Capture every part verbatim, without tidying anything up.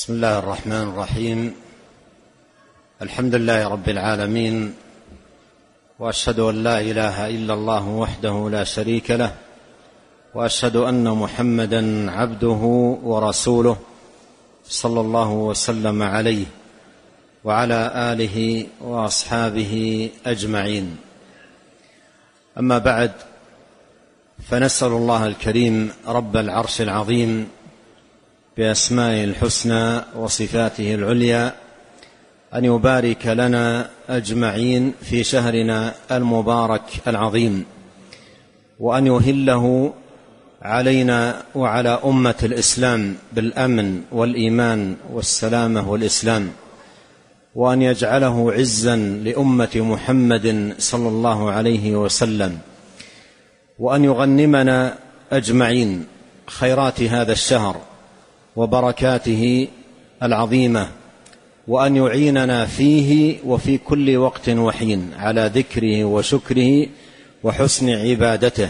بسم الله الرحمن الرحيم. الحمد لله رب العالمين، وأشهد أن لا إله إلا الله وحده لا شريك له، وأشهد أن محمدا عبده ورسوله صلى الله وسلم عليه وعلى آله وأصحابه أجمعين. أما بعد، فنسأل الله الكريم رب العرش العظيم بأسمائه الحسنى وصفاته العليا أن يبارك لنا أجمعين في شهرنا المبارك العظيم، وأن يهله علينا وعلى أمة الإسلام بالأمن والإيمان والسلامة والإسلام، وأن يجعله عزا لأمة محمد صلى الله عليه وسلم، وأن يغنمنا أجمعين خيرات هذا الشهر وبركاته العظيمة، وأن يعيننا فيه وفي كل وقت وحين على ذكره وشكره وحسن عبادته.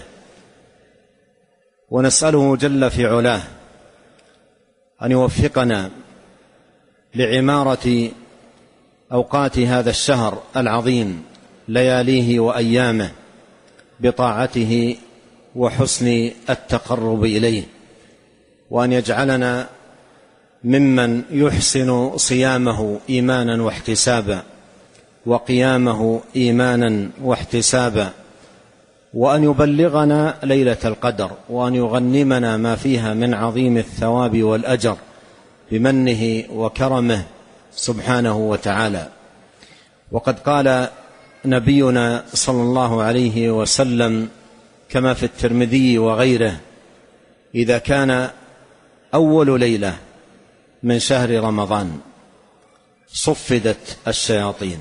ونسأله جل في علاه أن يوفقنا لعمارة أوقات هذا الشهر العظيم، لياليه وأيامه، بطاعته وحسن التقرب إليه، وأن يجعلنا ممن يحسن صيامه إيمانا واحتسابا، وقيامه إيمانا واحتسابا، وأن يبلغنا ليلة القدر، وأن يغنمنا ما فيها من عظيم الثواب والأجر بمنه وكرمه سبحانه وتعالى. وقد قال نبينا صلى الله عليه وسلم كما في الترمذي وغيره: إذا كان أول ليلة من شهر رمضان صفدت الشياطين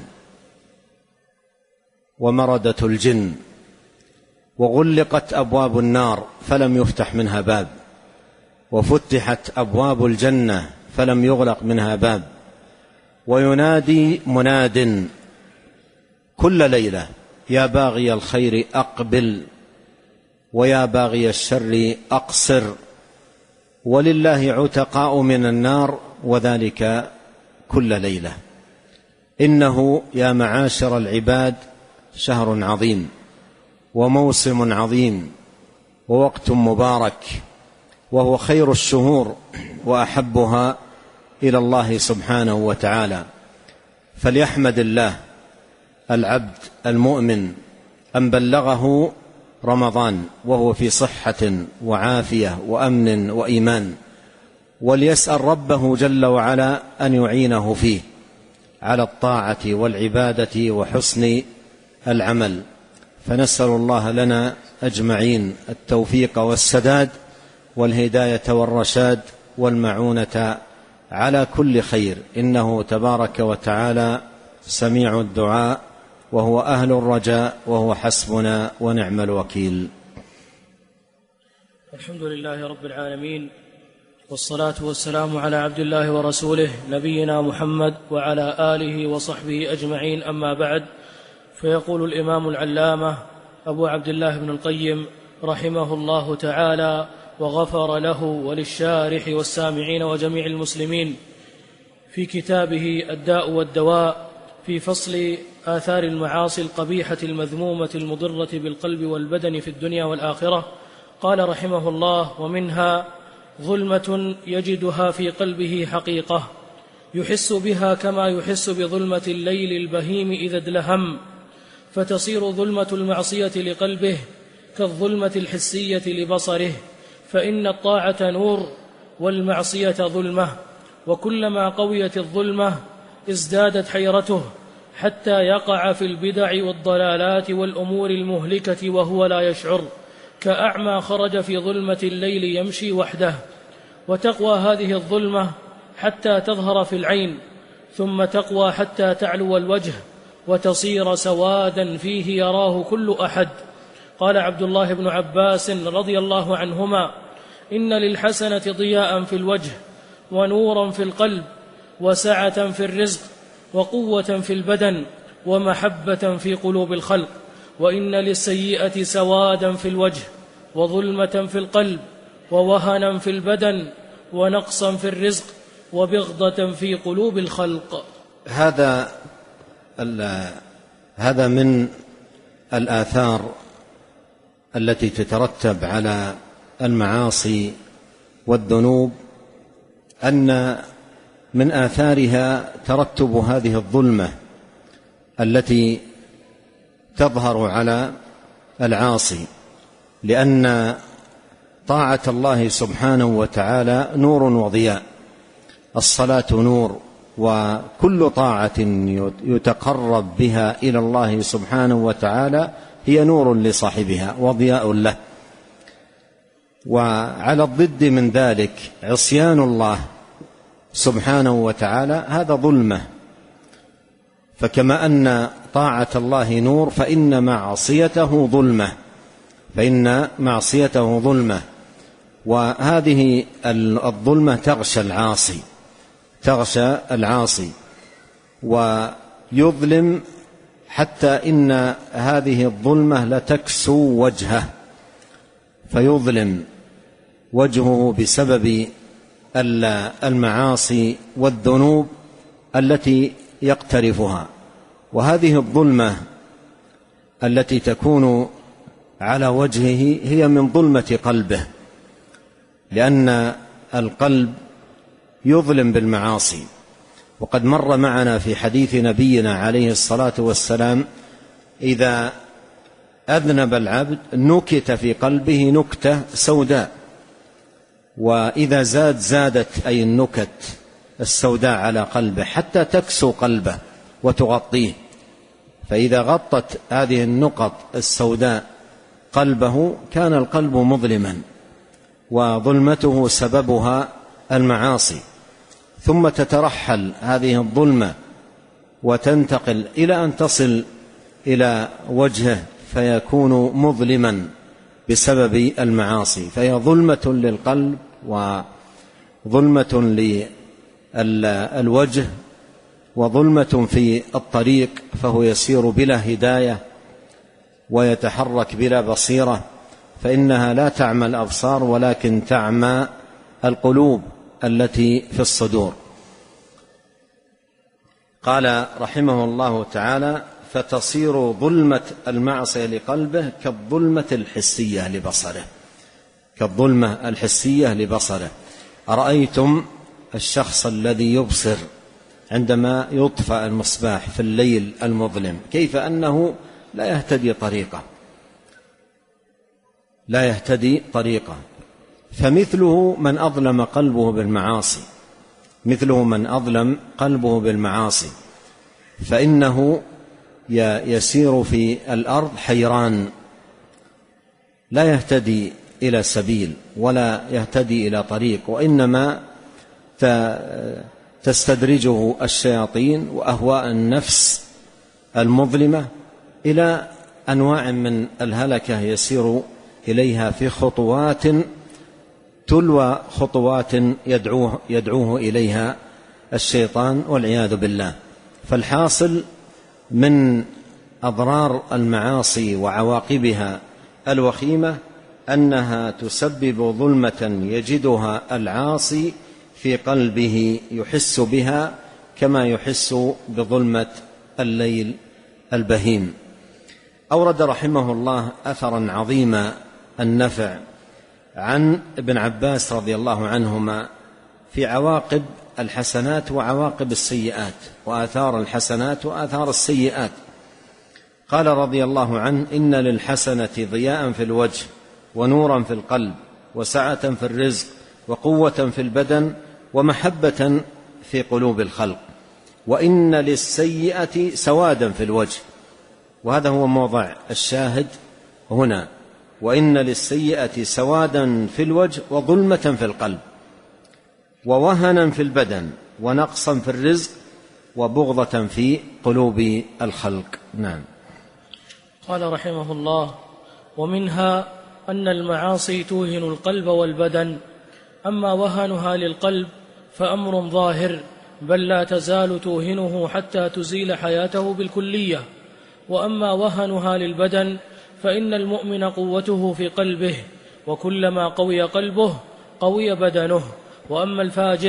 ومردت الجن وغلقت أبواب النار فلم يفتح منها باب، وفتحت أبواب الجنة فلم يغلق منها باب، وينادي مناد كل ليلة: يا باغي الخير أقبل، ويا باغي الشر أقصر، ولله عتقاء من النار، وذلك كل ليلة. إنه يا معاشر العباد شهر عظيم، وموسم عظيم، ووقت مبارك، وهو خير الشهور وأحبها إلى الله سبحانه وتعالى. فليحمد الله العبد المؤمن أن بلغه رمضان وهو في صحة وعافية وأمن وإيمان، وليسأل ربه جل وعلا أن يعينه فيه على الطاعة والعبادة وحسن العمل. فنسأل الله لنا أجمعين التوفيق والسداد والهداية والرشاد والمعونة على كل خير، إنه تبارك وتعالى سميع الدعاء، وهو أهل الرجاء، وهو حسبنا ونعم الوكيل. الحمد لله رب العالمين، والصلاة والسلام على عبد الله ورسوله نبينا محمد وعلى آله وصحبه أجمعين. أما بعد، فيقول الإمام العلامة أبو عبد الله بن القيم رحمه الله تعالى وغفر له وللشارح والسامعين وجميع المسلمين في كتابه الداء والدواء في فصل آثار المعاصي القبيحة المذمومة المضرة بالقلب والبدن في الدنيا والآخرة، قال رحمه الله: ومنها ظلمة يجدها في قلبه حقيقة يحس بها كما يحس بظلمة الليل البهيم إذا ادلهم، فتصير ظلمة المعصية لقلبه كالظلمة الحسية لبصره، فإن الطاعة نور والمعصية ظلمة، وكلما قويت الظلمة ازدادت حيرته حتى يقع في البدع والضلالات والأمور المهلكة وهو لا يشعر، كأعمى خرج في ظلمة الليل يمشي وحده. وتقوى هذه الظلمة حتى تظهر في العين، ثم تقوى حتى تعلو الوجه وتصير سوادا فيه يراه كل أحد. قال عبد الله بن عباس رضي الله عنهما: إن للحسنة ضياء في الوجه، ونورا في القلب، وسعة في الرزق، وقوة في البدن، ومحبة في قلوب الخلق. وإن للسيئة سوادا في الوجه، وظلمة في القلب، ووهنا في البدن، ونقصا في الرزق، وبغضة في قلوب الخلق. هذا هذا من الآثار التي تترتب على المعاصي والذنوب، أن من آثارها ترتب هذه الظلمة التي تظهر على العاصي، لأن طاعة الله سبحانه وتعالى نور وضياء. الصلاة نور، وكل طاعة يتقرب بها إلى الله سبحانه وتعالى هي نور لصاحبها وضياء له. وعلى الضد من ذلك عصيان الله سبحانه وتعالى، هذا ظلمة. فكما أن طاعة الله نور فإن معصيته ظلمة، فإن معصيته ظلمة. وهذه الظلمة تغشى العاصي تغشى العاصي ويظلم، حتى إن هذه الظلمة لتكسو وجهه، فيظلم وجهه بسبب المعاصي والذنوب التي يقترفها. وهذه الظلمة التي تكون على وجهه هي من ظلمة قلبه، لأن القلب يظلم بالمعاصي. وقد مر معنا في حديث نبينا عليه الصلاة والسلام: إذا أذنب العبد نكت في قلبه نكتة سوداء، وإذا زاد زادت أي النكت السوداء على قلبه حتى تكسو قلبه وتغطيه. فإذا غطت هذه النقط السوداء قلبه كان القلب مظلما، وظلمته سببها المعاصي. ثم تترحل هذه الظلمة وتنتقل إلى أن تصل إلى وجهه فيكون مظلما بسبب المعاصي، فهي ظلمة للقلب وظلمة للوجه وظلمة في الطريق، فهو يسير بلا هداية ويتحرك بلا بصيرة، فإنها لا تعمى الأبصار ولكن تعمى القلوب التي في الصدور. قال رحمه الله تعالى: فتصير ظلمة المعصية لقلبه كالظلمة الحسية لبصره كالظلمة الحسية لبصره أرأيتم الشخص الذي يبصر عندما يطفأ المصباح في الليل المظلم كيف أنه لا يهتدي طريقه لا يهتدي طريقه فمثله من أظلم قلبه بالمعاصي مثله من أظلم قلبه بالمعاصي فإنه يسير في الأرض حيران، لا يهتدي إلى سبيل ولا يهتدي إلى طريق، وإنما تستدرجه الشياطين وأهواء النفس المظلمة إلى أنواع من الهلكة يسير إليها في خطوات تلوى خطوات يدعوه, يدعوه إليها الشيطان والعياذ بالله. فالحاصل من أضرار المعاصي وعواقبها الوخيمة أنها تسبب ظلمة يجدها العاصي في قلبه يحس بها كما يحس بظلمة الليل البهيم. أورد رحمه الله أثرا عظيم النفع عن ابن عباس رضي الله عنهما في عواقب الحسنات وعواقب السيئات وآثار الحسنات وآثار السيئات. قال رضي الله عنه: إن للحسنة ضياء في الوجه ونورا في القلب وسعة في الرزق وقوة في البدن ومحبة في قلوب الخلق، وإن للسيئة سوادا في الوجه، وهذا هو موضع الشاهد هنا، وإن للسيئة سوادا في الوجه وظلمة في القلب ووهنا في البدن ونقصا في الرزق وبغضة في قلوب الخلق. نعم. قال رحمه الله: ومنها أن المعاصي توهن القلب والبدن، أما وهنها للقلب فأمر ظاهر، بل لا تزال توهنه حتى تزيل حياته بالكلية. وأما وهنها للبدن فإن المؤمن قوته في قلبه، وكلما قوي قلبه قوي بدنه. وأما الفاجر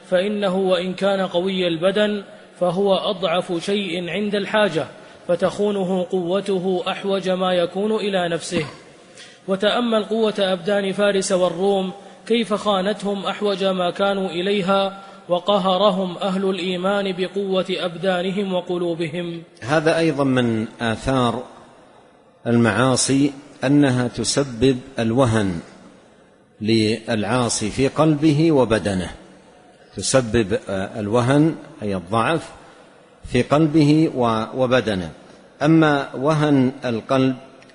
فإنه وإن كان قوي البدن فهو أضعف شيء عند الحاجة، فتخونه قوته أحوج ما يكون إلى نفسه. وتأمل قوة أبدان فارس والروم كيف خانتهم أحوج ما كانوا إليها، وقهرهم أهل الإيمان بقوة أبدانهم وقلوبهم. هذا أيضا من آثار المعاصي أنها تسبب الوهن للعاصي في قلبه وبدنه، تسبب الوهن أي الضعف في قلبه وبدنه. أما وهن القلب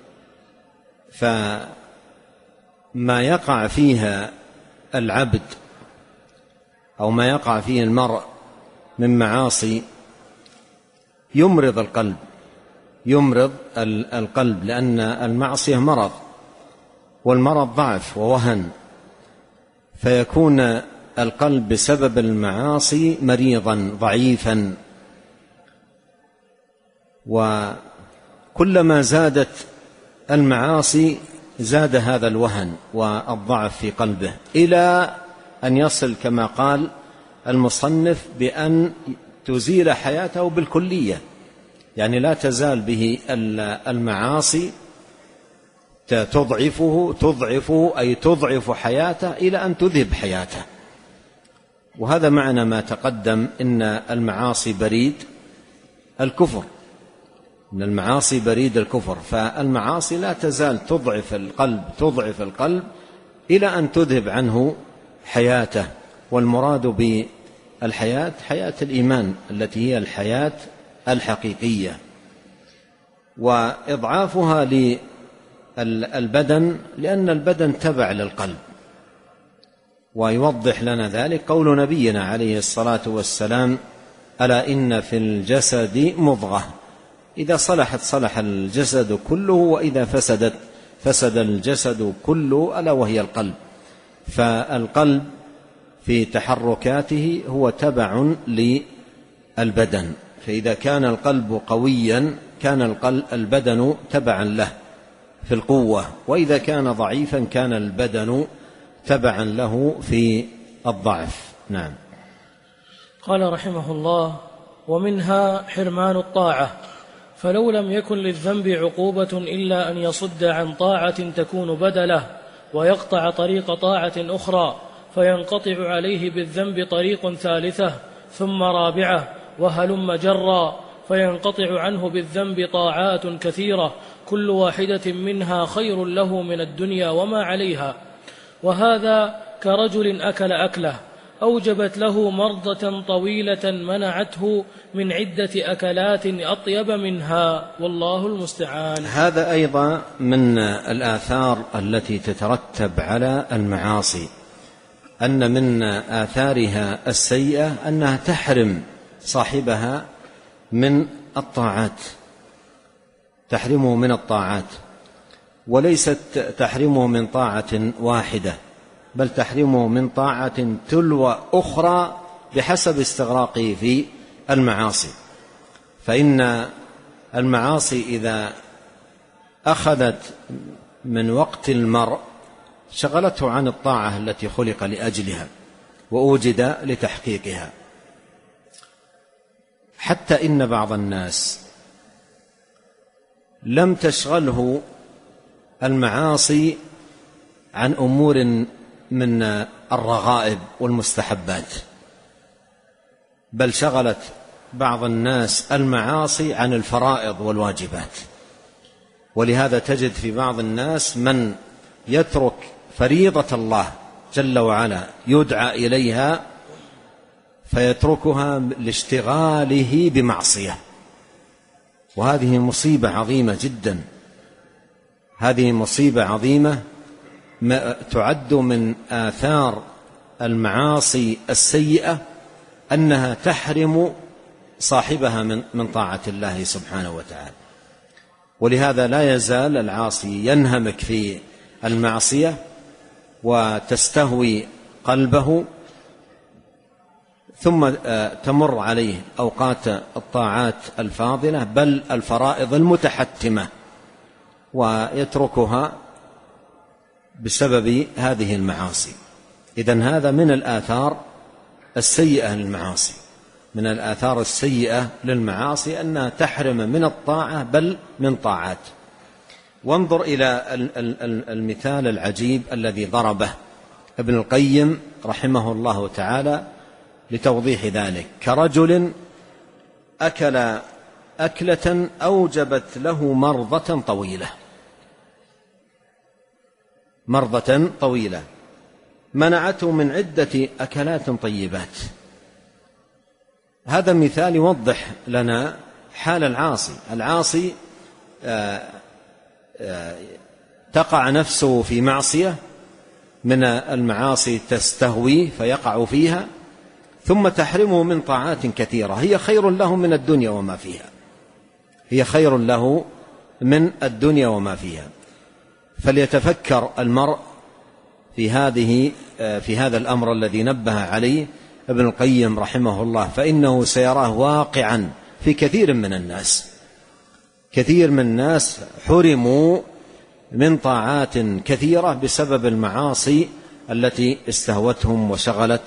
فما يقع فيها العبد أو ما يقع فيه المرء من معاصي يمرض القلب، يمرض القلب، لأن المعصية مرض، والمرض ضعف ووهن، فيكون القلب بسبب المعاصي مريضا ضعيفا. وكلما زادت المعاصي زاد هذا الوهن والضعف في قلبه، إلى أن يصل كما قال المصنف بأن تزيل حياته بالكلية، يعني لا تزال به المعاصي تضعفه تضعفه أي تضعف حياته إلى أن تذهب حياته. وهذا معنى ما تقدم إن المعاصي بريد الكفر، إن المعاصي بريد الكفر، فالمعاصي لا تزال تضعف القلب تضعف القلب إلى أن تذهب عنه حياته. والمراد بالحياة حياة الإيمان التي هي الحياة الحقيقية. وإضعافها للبدن لأن البدن تبع للقلب، ويوضح لنا ذلك قول نبينا عليه الصلاة والسلام: ألا إن في الجسد مضغة إذا صلحت صلح الجسد كله وإذا فسدت فسد الجسد كله، ألا وهي القلب. فالقلب في تحركاته هو تبع للبدن، فإذا كان القلب قويا كان البدن تبعا له في القوة، وإذا كان ضعيفا كان البدن تبعا له في الضعف. نعم. قال رحمه الله: ومنها حرمان الطاعة، فلو لم يكن للذنب عقوبة إلا أن يصد عن طاعة تكون بدله ويقطع طريق طاعة أخرى، فينقطع عليه بالذنب طريق ثالثة ثم رابعة وهلم جرا، فينقطع عنه بالذنب طاعات كثيرة كل واحدة منها خير له من الدنيا وما عليها. وهذا كرجل أكل أكله أوجبت له مرضة طويلة منعته من عدة أكلات أطيب منها، والله المستعان. هذا أيضا من الآثار التي تترتب على المعاصي، أن من آثارها السيئة أنها تحرم صاحبها من الطاعات، تحرمه من الطاعات، وليست تحرمه من طاعة واحدة، بل تحرمه من طاعة تلو أخرى بحسب استغراقه في المعاصي. فإن المعاصي إذا أخذت من وقت المرء شغلته عن الطاعة التي خلق لأجلها وأوجد لتحقيقها. حتى إن بعض الناس لم تشغله المعاصي عن أمور من الرغائب والمستحبات، بل شغلت بعض الناس المعاصي عن الفرائض والواجبات. ولهذا تجد في بعض الناس من يترك فريضة الله جل وعلا يدعى إليها فيتركها لاشتغاله بمعصية، وهذه مصيبة عظيمة جدا، هذه مصيبة عظيمة تعد من آثار المعاصي السيئة أنها تحرم صاحبها من من طاعة الله سبحانه وتعالى. ولهذا لا يزال العاصي ينهمك في المعصية وتستهوي قلبه، ثم تمر عليه أوقات الطاعات الفاضلة بل الفرائض المتحتمة ويتركها بسبب هذه المعاصي. إذن هذا من الآثار السيئة للمعاصي، من الآثار السيئة للمعاصي أنها تحرم من الطاعة بل من طاعات. وانظر إلى المثال العجيب الذي ضربه ابن القيم رحمه الله تعالى لتوضيح ذلك، كرجل أكل أكلة أوجبت له مرضة طويلة، مرضة طويلة منعته من عدة أكلات طيبات. هذا مثال يوضح لنا حال العاصي. العاصي آآ آآ تقع نفسه في معصية من المعاصي تستهوي فيقع فيها، ثم تحرمه من طاعات كثيرة هي خير له من الدنيا وما فيها، هي خير له من الدنيا وما فيها. فليتفكر المرء في هذه في هذا الأمر الذي نبه عليه ابن القيم رحمه الله، فإنه سيراه واقعا في كثير من الناس. كثير من الناس حرموا من طاعات كثيرة بسبب المعاصي التي استهوتهم وشغلت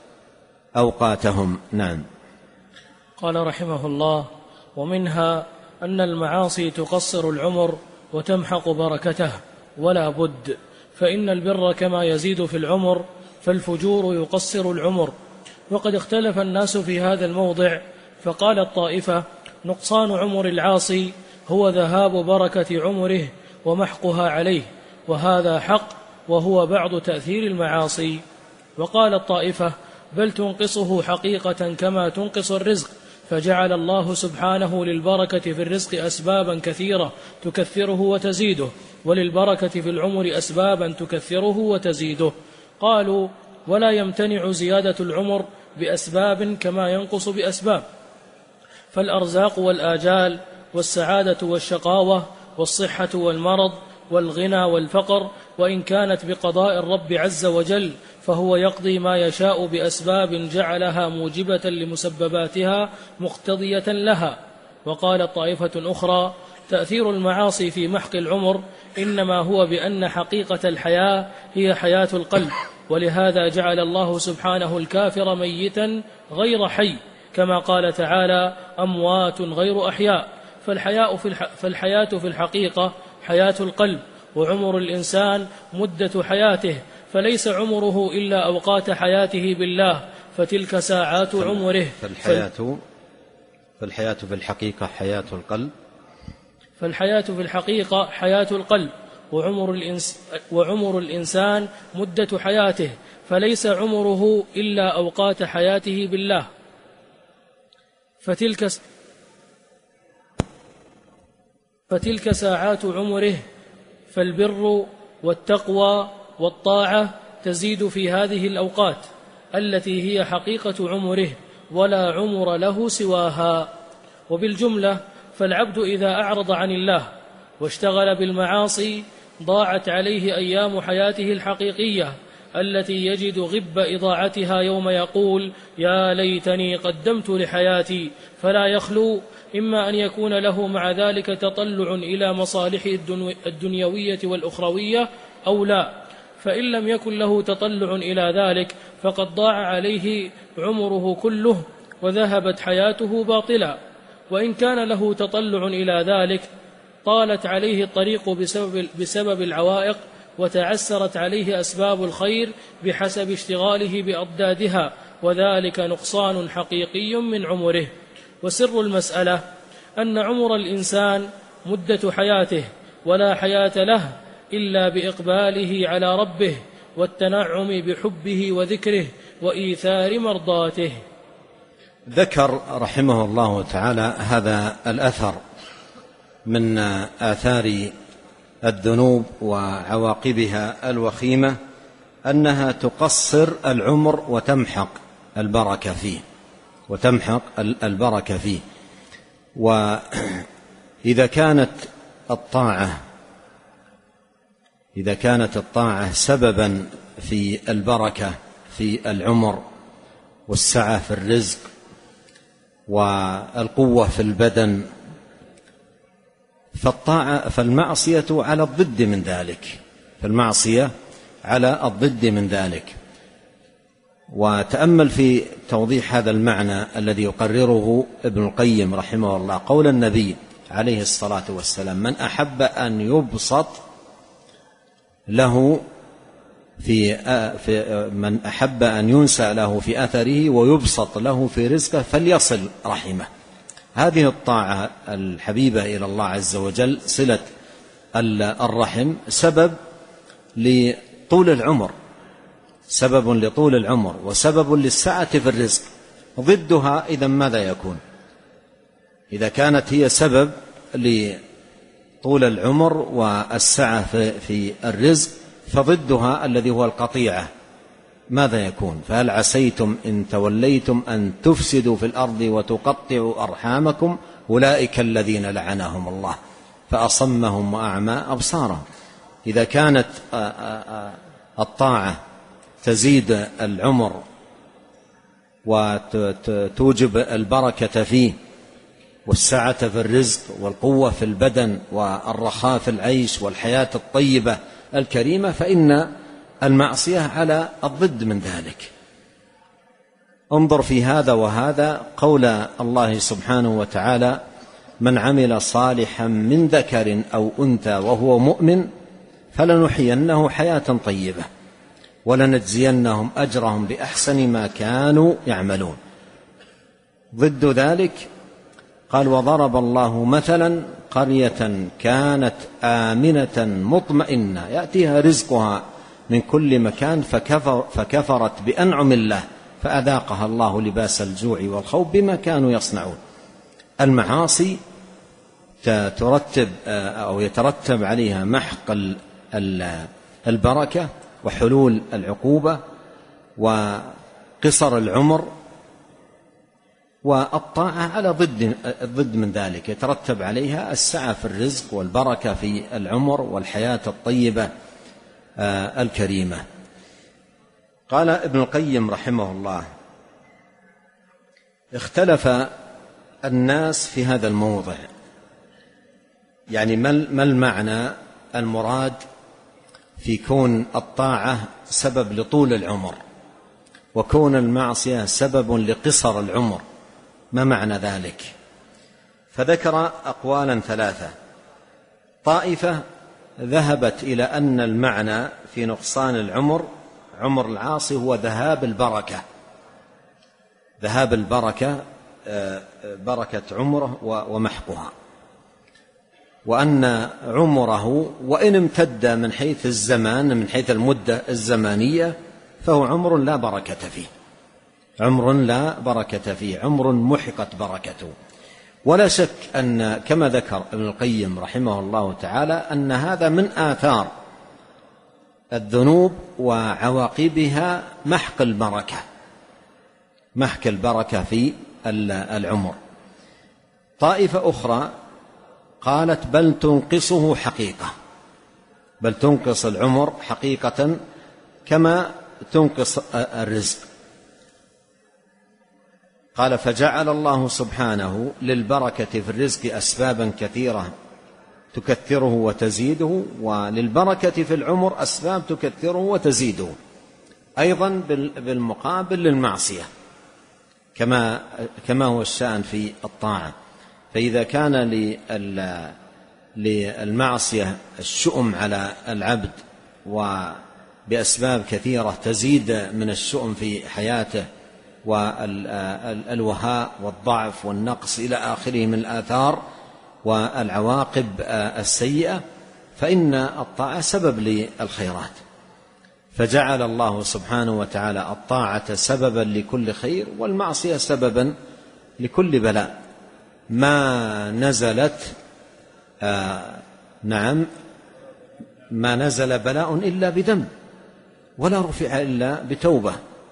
أوقاتهم. نعم. قال رحمه الله: ومنها أن المعاصي تقصر العمر وتمحق بركته ولا بد، فإن البر كما يزيد في العمر فالفجور يقصر العمر. وقد اختلف الناس في هذا الموضع، فقال الطائفة: نقصان عمر العاصي هو ذهاب بركة عمره ومحقها عليه، وهذا حق وهو بعض تأثير المعاصي. وقال الطائفة: بل تنقصه حقيقة كما تنقص الرزق، فجعل الله سبحانه للبركة في الرزق أسبابا كثيرة تكثره وتزيده، وللبركة في العمر أسبابا تكثره وتزيده. قالوا: ولا يمتنع زيادة العمر بأسباب كما ينقص بأسباب، فالأرزاق والآجال والسعادة والشقاوة والصحة والمرض والغنى والفقر، وإن كانت بقضاء الرب عز وجل فهو يقضي ما يشاء بأسباب جعلها موجبة لمسبباتها مقتضية لها. وقال طائفة أخرى: تأثير المعاصي في محق العمر إنما هو بأن حقيقة الحياة هي حياة القلب، ولهذا جعل الله سبحانه الكافر ميتا غير حي، كما قال تعالى: أموات غير أحياء. فالحياة في, الح... فالحياة في الحقيقة حياة القلب، وعمر الإنسان مدة حياته، فليس عمره إلا أوقات حياته بالله، فتلك ساعات عمره. فالحياة فالحياة في الحقيقة حياة القلب فالحياة في الحقيقة حياة القلب، وعمر, الإنس... وعمر الإنسان مدة حياته، فليس عمره إلا أوقات حياته بالله، فتلك فتلك ساعات عمره. فالبر والتقوى والطاعة تزيد في هذه الأوقات التي هي حقيقة عمره، ولا عمر له سواها. وبالجملة فالعبد إذا أعرض عن الله واشتغل بالمعاصي ضاعت عليه أيام حياته الحقيقية التي يجد غب إضاعتها يوم يقول: يا ليتني قدمت لحياتي. فلا يخلو إما أن يكون له مع ذلك تطلع إلى مصالحه الدنيوية والأخروية أو لا، فإن لم يكن له تطلع إلى ذلك فقد ضاع عليه عمره كله وذهبت حياته باطلا. وإن كان له تطلع إلى ذلك طالت عليه الطريق بسبب, بسبب العوائق، وتعسرت عليه أسباب الخير بحسب اشتغاله بأضدادها، وذلك نقصان حقيقي من عمره. وسر المسألة أن عمر الإنسان مدة حياته، ولا حياة له إلا بإقباله على ربه والتنعم بحبه وذكره وإيثار مرضاته. ذكر رحمه الله تعالى هذا الأثر من آثار الذنوب وعواقبها الوخيمة أنها تقصر العمر وتمحق البركة فيه وتمحق البركة فيه. وإذا كانت الطاعة إذا كانت الطاعة سببا في البركة في العمر والسعة في الرزق والقوة في البدن، فالطاعة فالمعصية على الضد من ذلك فالمعصية على الضد من ذلك وتأمل في توضيح هذا المعنى الذي يقرره ابن القيم رحمه الله قول النبي عليه الصلاة والسلام: من أحب أن يبسط له في, في من أحب أن ينسى له في أثره ويبسط له في رزقه فليصل رحمه. هذه الطاعة الحبيبة إلى الله عز وجل صلة الرحم سبب لطول العمر، سبب لطول العمر وسبب للسعة في الرزق. ضدها إذا ماذا يكون؟ إذا كانت هي سبب لطول العمر والسعة في الرزق فضدها الذي هو القطيعة ماذا يكون؟ فهل عسيتم إن توليتم أن تفسدوا في الأرض وتقطعوا أرحامكم أولئك الذين لعنهم الله فأصمهم وأعمى أبصارهم. إذا كانت الطاعة تزيد العمر وتوجب البركة فيه والسعة في الرزق والقوة في البدن والرخاء في العيش والحياة الطيبة الكريمة، فإن المعصية على الضد من ذلك. انظر في هذا وهذا قول الله سبحانه وتعالى: من عمل صالحا من ذكر أو أنثى وهو مؤمن فلنحيينه حياة طيبة ولنجزينهم أجرهم بأحسن ما كانوا يعملون. ضد ذلك قال: وضرب الله مثلا قرية كانت آمنة مطمئنة يأتيها رزقها من كل مكان فكفر فكفرت بأنعم الله فأذاقها الله لباس الجوع والخوف بما كانوا يصنعون. المعاصي ترتب أو يترتب عليها محق البركة وحلول العقوبة وقصر العمر، والطاعة على ضد ضد من ذلك يترتب عليها السعة في الرزق والبركة في العمر والحياة الطيبة الكريمة. قال ابن القيم رحمه الله: اختلف الناس في هذا الموضع، يعني ما المعنى المراد في كون الطاعة سبب لطول العمر وكون المعصية سبب لقصر العمر، ما معنى ذلك؟ فذكر أقوالا ثلاثة. طائفة ذهبت إلى أن المعنى في نقصان العمر عمر العاصي هو ذهاب البركة، ذهاب البركة بركة عمره ومحقها، وأن عمره وإن امتد من حيث الزمان من حيث المدة الزمانية فهو عمر لا بركة فيه، عمر لا بركة فيه، عمر محقت بركته. ولا شك أن كما ذكر ابن القيم رحمه الله تعالى أن هذا من آثار الذنوب وعواقبها محق البركة، محق البركة في العمر. طائفة أخرى قالت بل تنقصه حقيقة، بل تنقص العمر حقيقة كما تنقص الرزق. قال: فجعل الله سبحانه للبركة في الرزق أسبابا كثيرة تكثره وتزيده، وللبركة في العمر أسباب تكثره وتزيده، أيضا بالمقابل للمعصية كما كما هو الشأن في الطاعة. فإذا كان للمعصية الشؤم على العبد وبأسباب كثيرة تزيد من الشؤم في حياته والوهاء والضعف والنقص إلى آخره من الآثار والعواقب السيئة، فإن الطاعة سبب للخيرات. فجعل الله سبحانه وتعالى الطاعة سببا لكل خير والمعصية سببا لكل بلاء. ما نزلت آه نعم ما نزل بلاء إلا بذنب ولا رفع إلا بتوبة.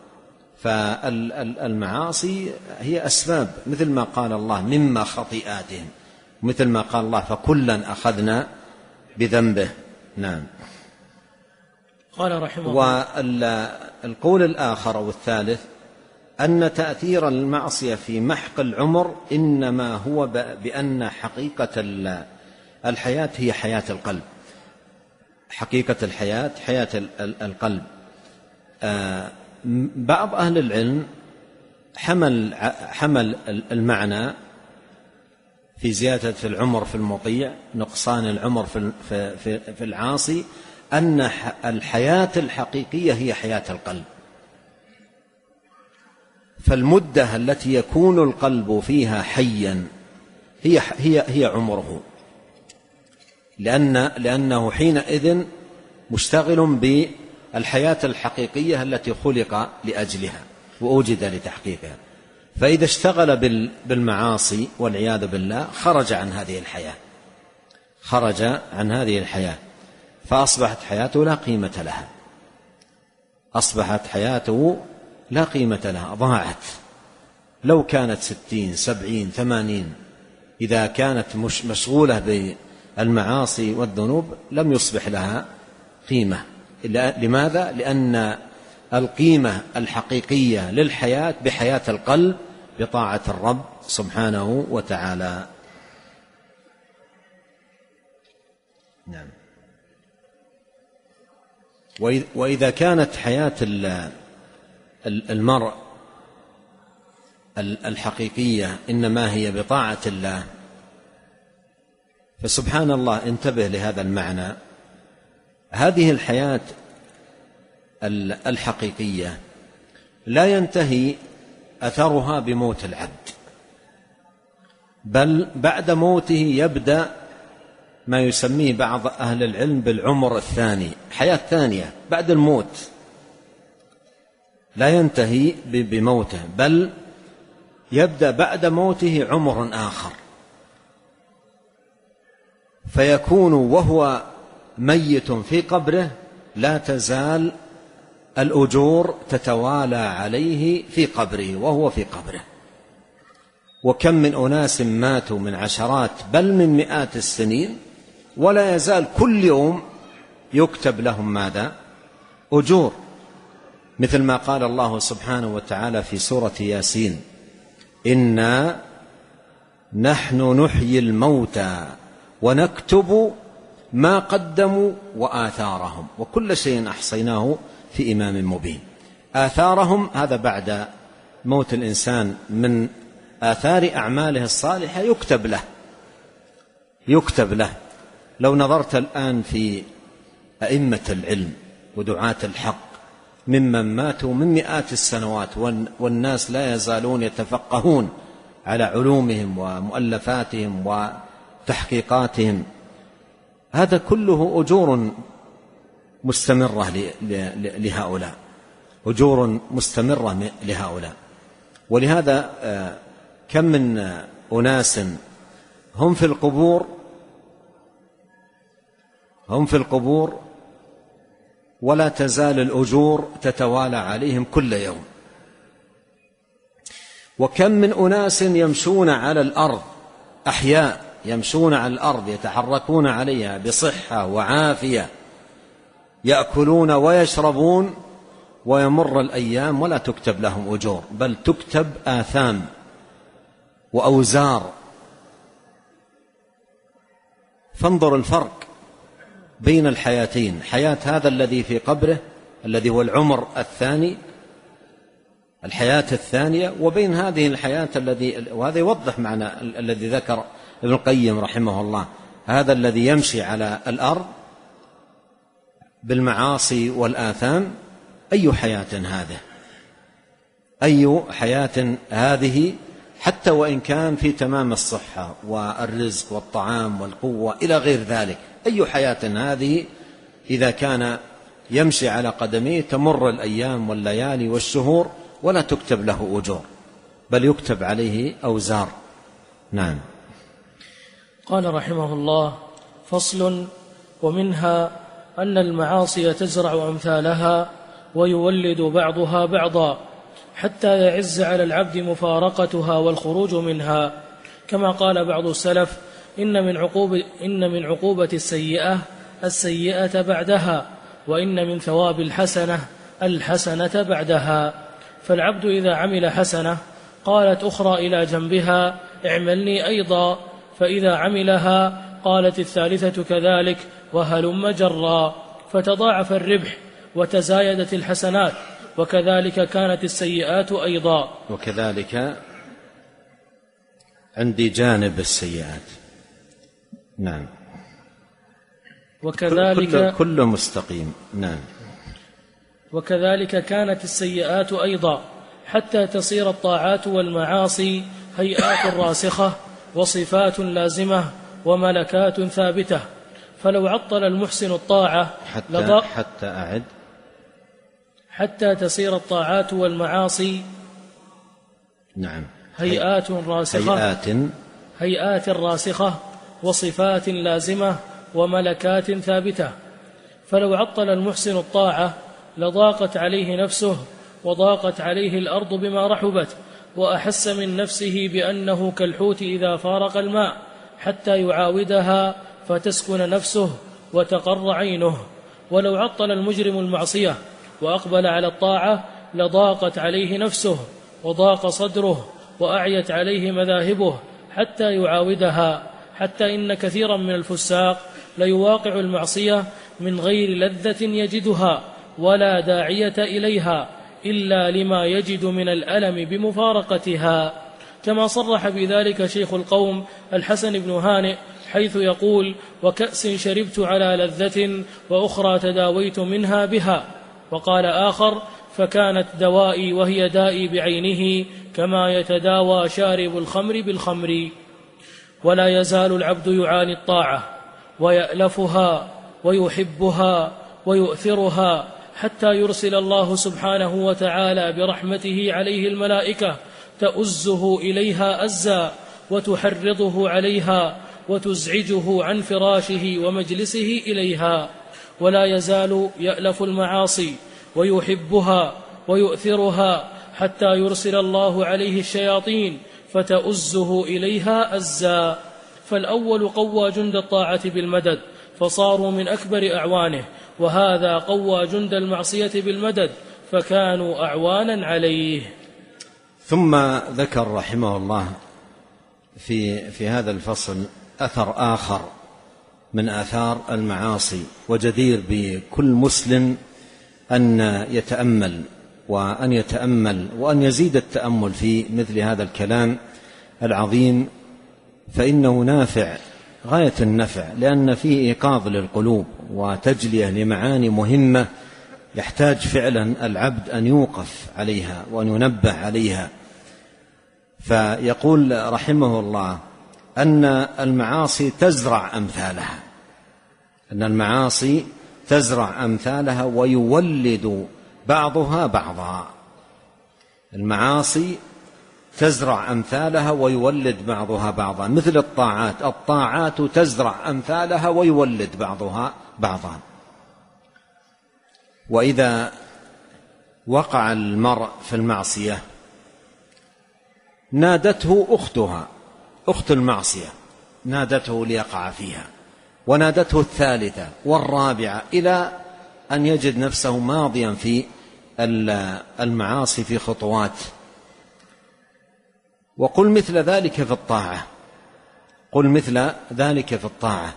فالمعاصي هي أسباب، مثل ما قال الله مما خطيئاتهم، مثل ما قال الله فكلا أخذنا بذنبه. نعم. قال رحمه الله: والقول الآخر أو الثالث أن تأثير المعصية في محق العمر إنما هو بأن حقيقة الحياة هي حياة القلب، حقيقة الحياة حياة القلب. بعض أهل العلم حمل حمل المعنى في زيادة العمر في المطيع، نقصان العمر في في العاصي، أن الحياة الحقيقية هي حياة القلب، فالمدة التي يكون القلب فيها حيا هي هي هي عمره، لأن لأنه حينئذ مشتغل بالحياة الحقيقية التي خلق لأجلها وأوجد لتحقيقها. فإذا اشتغل بالمعاصي والعياذ بالله خرج عن هذه الحياة، خرج عن هذه الحياة فأصبحت حياته لا قيمة لها، أصبحت حياته لا قيمة لها، ضاعت. لو كانت ستين سبعين ثمانين إذا كانت مش مشغولة بالمعاصي والذنوب لم يصبح لها قيمة. لماذا؟ لأن القيمة الحقيقية للحياة بحياة القلب بطاعة الرب سبحانه وتعالى. نعم. وإذا كانت حياة المرء الحقيقية إنما هي بطاعة الله، فسبحان الله انتبه لهذا المعنى. هذه الحياة الحقيقية لا ينتهي أثرها بموت العبد، بل بعد موته يبدأ ما يسميه بعض أهل العلم بالعمر الثاني، حياة ثانية بعد الموت، لا ينتهي بموته بل يبدأ بعد موته عمر آخر، فيكون وهو ميت في قبره لا تزال الأجور تتوالى عليه في قبره وهو في قبره. وكم من أناس ماتوا من عشرات بل من مئات السنين ولا يزال كل يوم يكتب لهم ماذا؟ أجور، مثل ما قال الله سبحانه وتعالى في سورة ياسين: إنا نحن نحيي الموتى ونكتب ما قدموا وآثارهم وكل شيء أحصيناه في إمام مبين. آثارهم هذا بعد موت الإنسان من آثار أعماله الصالحة يكتب له يكتب له لو نظرت الآن في أئمة العلم ودعاة الحق ممن ماتوا من مئات السنوات والناس لا يزالون يتفقهون على علومهم ومؤلفاتهم وتحقيقاتهم، هذا كله أجور مستمرة لهؤلاء، أجور مستمرة لهؤلاء. ولهذا كم من أناس هم في القبور هم في القبور ولا تزال الأجور تتوالى عليهم كل يوم. وكم من أناس يمشون على الأرض أحياء، يمشون على الأرض يتحركون عليها بصحة وعافية، يأكلون ويشربون، ويمر الأيام ولا تكتب لهم أجور بل تكتب آثام وأوزار. فانظر الفرق بين الحياتين، حياة هذا الذي في قبره الذي هو العمر الثاني، الحياة الثانية، وبين هذه الحياة الذي، وهذا يوضح معنى الذي ذكر ابن القيم رحمه الله، هذا الذي يمشي على الأرض بالمعاصي والآثام، أي حياة هذه؟ أي حياة هذه؟ حتى وإن كان في تمام الصحة والرزق والطعام والقوة إلى غير ذلك، أي حياة هذه إذا كان يمشي على قدميه تمر الأيام والليالي والشهور ولا تكتب له أجور بل يكتب عليه أوزار. نعم. قال رحمه الله: فصل: ومنها أن المعاصي تزرع أمثالها ويولد بعضها بعضا حتى يعز على العبد مفارقتها والخروج منها، كما قال بعض السلف: إن من عقوبة, إن من عقوبة السيئة السيئة بعدها، وإن من ثواب الحسنة الحسنة بعدها. فالعبد إذا عمل حسنة قالت أخرى إلى جنبها: اعملني أيضا، فإذا عملها قالت الثالثة كذلك، وهلم جرا، فتضاعف الربح وتزايدت الحسنات وكذلك كانت السيئات أيضا. وكذلك عندي جانب السيئات. نعم. وكذلك كل, كل مستقيم. نعم. وكذلك كانت السيئات أيضا حتى تصير الطاعات والمعاصي هيئات راسخة وصفات لازمة وملكات ثابتة. فلو عطل المحسن الطاعة حتى, حتى أعد حتى تصير الطاعات والمعاصي نعم هيئات راسخة هيئات هيئات راسخة وصفات لازمة وملكات ثابتة. فلو عطل المحسن الطاعة لضاقت عليه نفسه وضاقت عليه الأرض بما رحبت، وأحس من نفسه بأنه كالحوت إذا فارق الماء حتى يعاودها فتسكن نفسه وتقر عينه. ولو عطل المجرم المعصية وأقبل على الطاعة لضاقت عليه نفسه وضاق صدره وأعيت عليه مذاهبه حتى يعاودها، حتى إن كثيرا من الفساق ليواقع المعصية من غير لذة يجدها ولا داعية إليها إلا لما يجد من الألم بمفارقتها، كما صرح بذلك شيخ القوم الحسن بن هانئ حيث يقول: وكأس شربت على لذة وأخرى تداويت منها بها. وقال آخر: فكانت دوائي وهي دائي بعينه كما يتداوى شارب الخمر بالخمر. ولا يزال العبد يعاني الطاعة ويألفها ويحبها ويؤثرها حتى يرسل الله سبحانه وتعالى برحمته عليه الملائكة تؤزه إليها أزا وتحرضه عليها وتزعجه عن فراشه ومجلسه إليها. ولا يزال يألف المعاصي ويحبها ويؤثرها حتى يرسل الله عليه الشياطين فتؤزه إليها أزا. فالأول قوى جند الطاعة بالمدد فصاروا من أكبر أعوانه، وهذا قوى جند المعصية بالمدد فكانوا أعوانا عليه. ثم ذكر رحمه الله في, في هذا الفصل أثر آخر من آثار المعاصي، وجدير بكل مسلم أن يتأمل وأن يتأمل وأن يزيد التأمل في مثل هذا الكلام العظيم، فإنه نافع غاية النفع، لأن فيه إيقاظ للقلوب وتجلية لمعاني مهمة يحتاج فعلا العبد أن يوقف عليها وأن ينبه عليها. فيقول رحمه الله أن المعاصي تزرع أمثالها أن المعاصي تزرع أمثالها ويولد بعضها بعضا. المعاصي تزرع أمثالها ويولد بعضها بعضا، مثل الطاعات الطاعات تزرع أمثالها ويولد بعضها بعضا. وإذا وقع المرء في المعصية نادته أختها أخت المعصية، نادته ليقع فيها، ونادته الثالثة والرابعة إلى أن يجد نفسه ماضيا في المعاصي في خطوات. وقل مثل ذلك في الطاعة قل مثل ذلك في الطاعة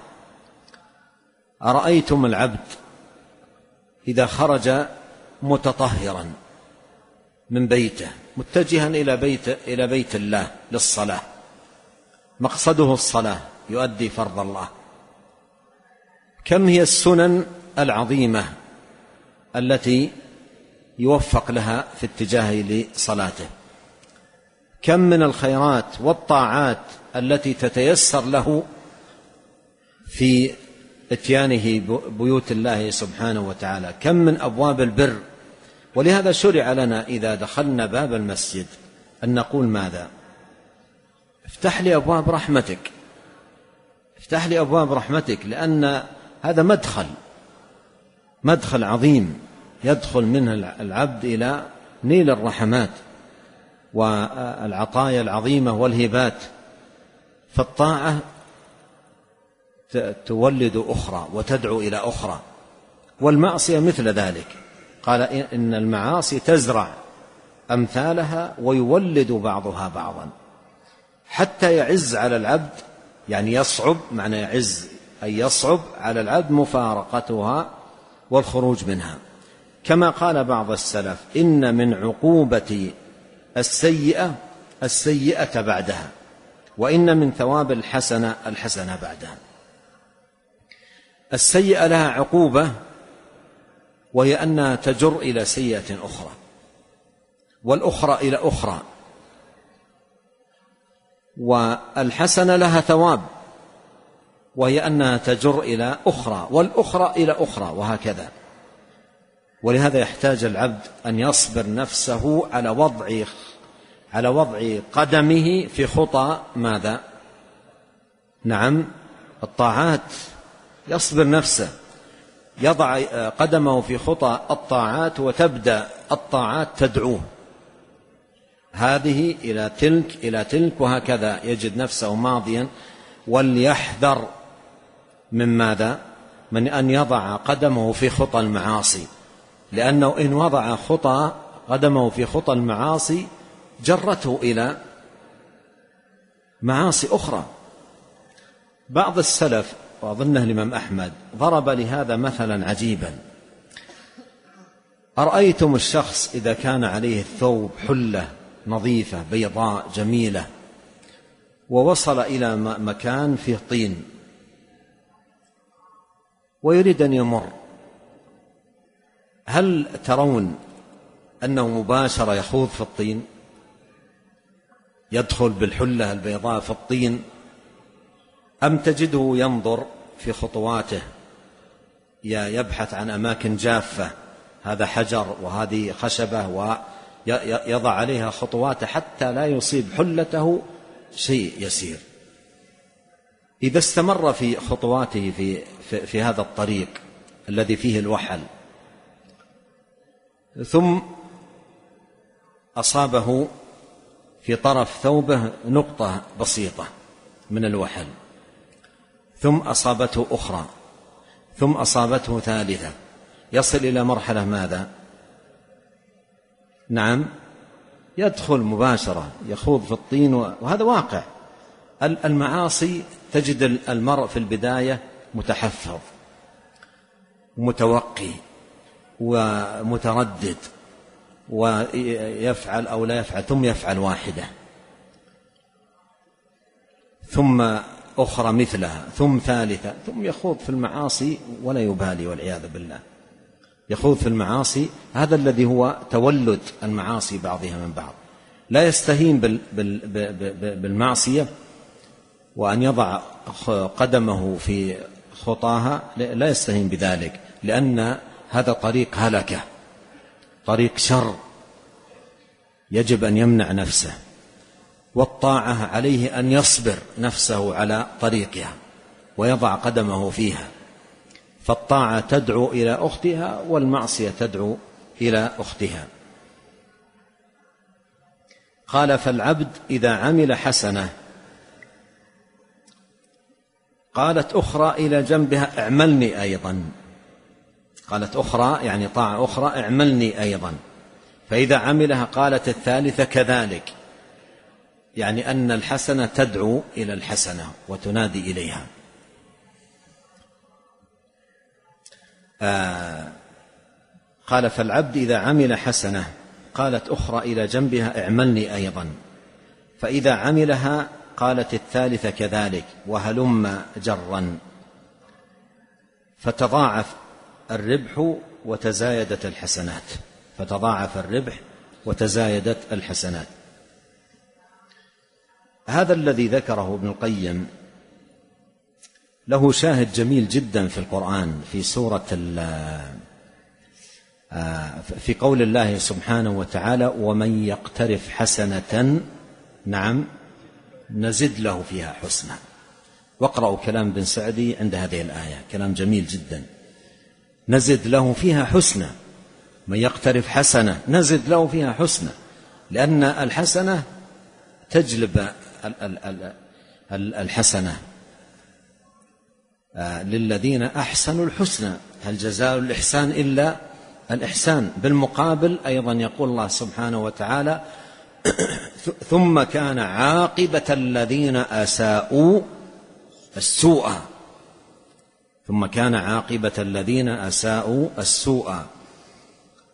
أرأيتم العبد إذا خرج متطهرا من بيته متجها إلى بيت, إلى بيت الله للصلاة، مقصده الصلاة يؤدي فرض الله، كم هي السنن العظيمة التي يوفق لها في اتجاهه لصلاته، كم من الخيرات والطاعات التي تتيسر له في اتيانه بيوت الله سبحانه وتعالى، كم من أبواب البر. ولهذا شرع لنا إذا دخلنا باب المسجد أن نقول ماذا؟ افتح لي أبواب رحمتك، افتح لي أبواب رحمتك، لأن هذا مدخل مدخل عظيم يدخل منه العبد إلى نيل الرحمات والعطايا العظيمة والهبات. فالطاعة تولد أخرى وتدعو إلى أخرى، والمعصية مثل ذلك. قال إن المعاصي تزرع أمثالها ويولد بعضها بعضا حتى يعز على العبد، يعني يصعب، معنى يعز أي يصعب على العبد مفارقتها والخروج منها، كما قال بعض السلف: إن من عقوبة السيئة السيئة بعدها، وإن من ثواب الحسنة الحسنة بعدها. السيئة لها عقوبة، وهي أنها تجر إلى سيئة أخرى، والأخرى إلى أخرى. والحسنة لها ثواب، وهي أنها تجر إلى أخرى، والأخرى إلى أخرى، وهكذا. ولهذا يحتاج العبد أن يصبر نفسه على وضع على وضع قدمه في خطى ماذا؟ نعم، الطاعات. يصبر نفسه، يضع قدمه في خطى الطاعات، وتبدأ الطاعات تدعوه هذه إلى تلك إلى تلك، وهكذا يجد نفسه ماضيا. وليحذر من ماذا؟ من أن يضع قدمه في خطى المعاصي، لأنه إن وضع خطى قدمه في خطى المعاصي جرته إلى معاصي أخرى. بعض السلف، وأظنه الإمام أحمد، ضرب لهذا مثلا عجيبا: أرأيتم الشخص إذا كان عليه الثوب حلة نظيفة بيضاء جميلة، ووصل إلى مكان فيه طين ويريد أن يمر، هل ترون أنه مباشرة يخوض في الطين، يدخل بالحلة البيضاء في الطين، أم تجده ينظر في خطواته، يبحث عن أماكن جافة، هذا حجر وهذه خشبة، ويضع عليها خطواته حتى لا يصيب حلته شيء يسير؟ إذا استمر في خطواته في, في, في هذا الطريق الذي فيه الوحل، ثم أصابه في طرف ثوبه نقطة بسيطة من الوحل، ثم أصابته أخرى، ثم أصابته ثالثة، يصل إلى مرحلة ماذا؟ نعم، يدخل مباشرة، يخوض في الطين، وهذا واقع. المعاصي تجد المرء في البداية متحفظ ومتوقي ومتردد، ويفعل أو لا يفعل، ثم يفعل واحدة، ثم أخرى مثلها، ثم ثالثة، ثم يخوض في المعاصي ولا يبالي، والعياذ بالله. يخوض في المعاصي، هذا الذي هو تولد المعاصي بعضها من بعض. لا يستهين بالمعصية وأن يضع قدمه في خطاها، لا يستهين بذلك، لأن هذا طريق هلكة، طريق شر، يجب أن يمنع نفسه. والطاعة عليه أن يصبر نفسه على طريقها ويضع قدمه فيها، فالطاعة تدعو إلى أختها، والمعصية تدعو إلى أختها. قال: فالعبد إذا عمل حسنة، قالت أخرى إلى جنبها: اعملني أيضا. قالت أخرى يعني طاعة أخرى: اعملني أيضا. فإذا عملها قالت الثالثة كذلك، يعني أن الحسنة تدعو إلى الحسنة وتنادي إليها. آه قال: فالعبد إذا عمل حسنة، قالت أخرى إلى جنبها: اعملني أيضا. فإذا عملها قالت الثالثة كذلك، وهلم جرا، فتضاعف الربح وتزايدت الحسنات فتضاعف الربح وتزايدت الحسنات. هذا الذي ذكره ابن القيم له شاهد جميل جدا في القرآن، في سورة في قول الله سبحانه وتعالى: ومن يقترف حسنة نعم نزد له فيها حسنا. واقرأوا كلام بن سعدي عند هذه الآية، كلام جميل جدا. نزد له فيها حسنا، من يقترف حسنة نزد له فيها حسنا، لأن الحسنة تجلب الحسنة. للذين أحسنوا الحسنى هل جزاء الإحسان إلا الإحسان. بالمقابل أيضا يقول الله سبحانه وتعالى: ثم كان عاقبة الذين أساءوا السوء ثم كان عاقبة الذين أساءوا السوء